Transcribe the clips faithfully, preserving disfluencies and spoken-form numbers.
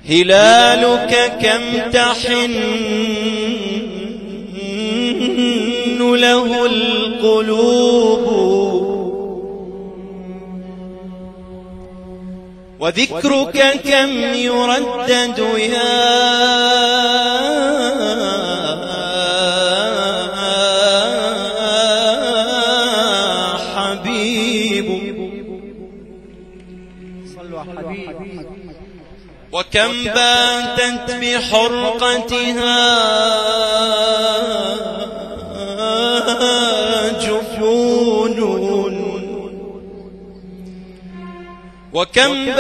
هلالك كم تحن له القلوب، وذكرك كم يردد يا حبيب. صلوا على الحبيب. وكم باتت بحرقتها جفون، وكم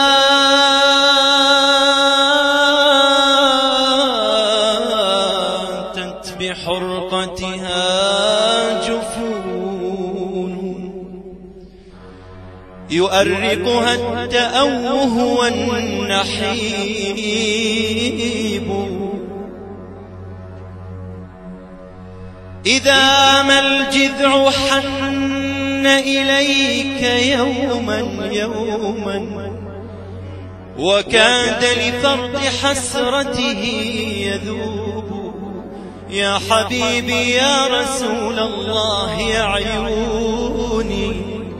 باتت بحرقتها جفون، يؤرقها التأوه والنحيب. إذا ما الجذع حن إليك يوما يوما، وكاد لفرط حسرته يذوب. يا حبيبي يا رسول الله يا عيوني،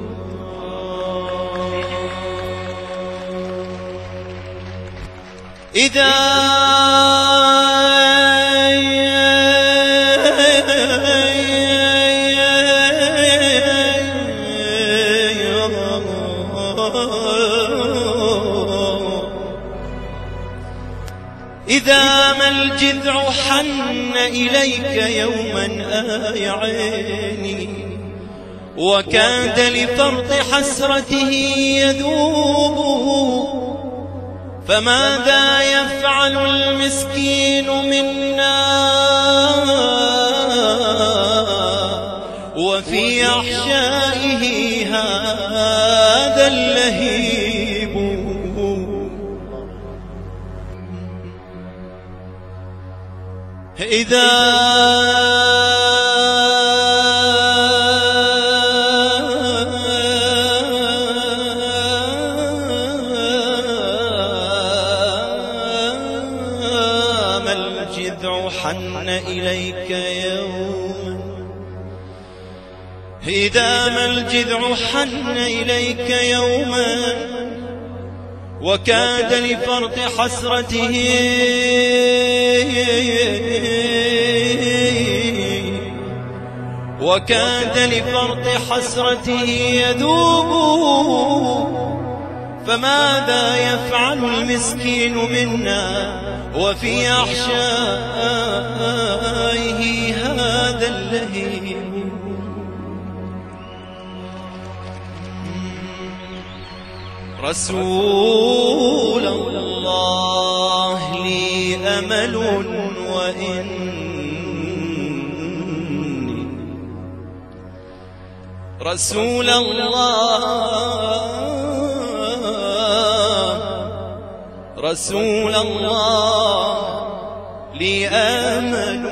إذا إذا ما الجذع حن إليك يوما آه يا عيني، وكاد لفرط حسرته يذوب. فماذا يفعل المسكين منا وفي أحشائه هذا اللهيب؟ إذا ما الجذع حن إليك يوما، إذا ما الجذع حن إليك يوما، وكاد لفرط حسرته وكاد لفرط حسرته يذوب. فماذا يفعل المسكين منا وفي أحشائه هذا اللهيب؟ رسول الله لي أمل وإني رسول الله رسول الله لي أمل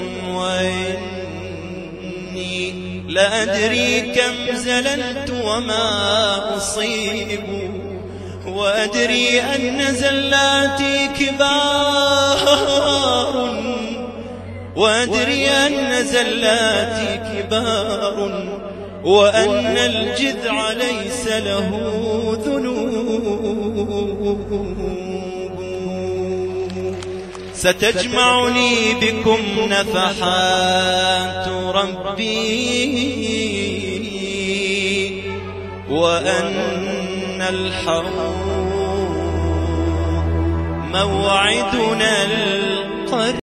وإني لا أدري كم زللت وما أصيب، وأدري أن زلاتي كبار وأدري أن زلاتي كبار، وأن الجذع ليس له ذنوب. ستجمعني بكم نفحات ربي، وأن الحوض موعدنا القريب.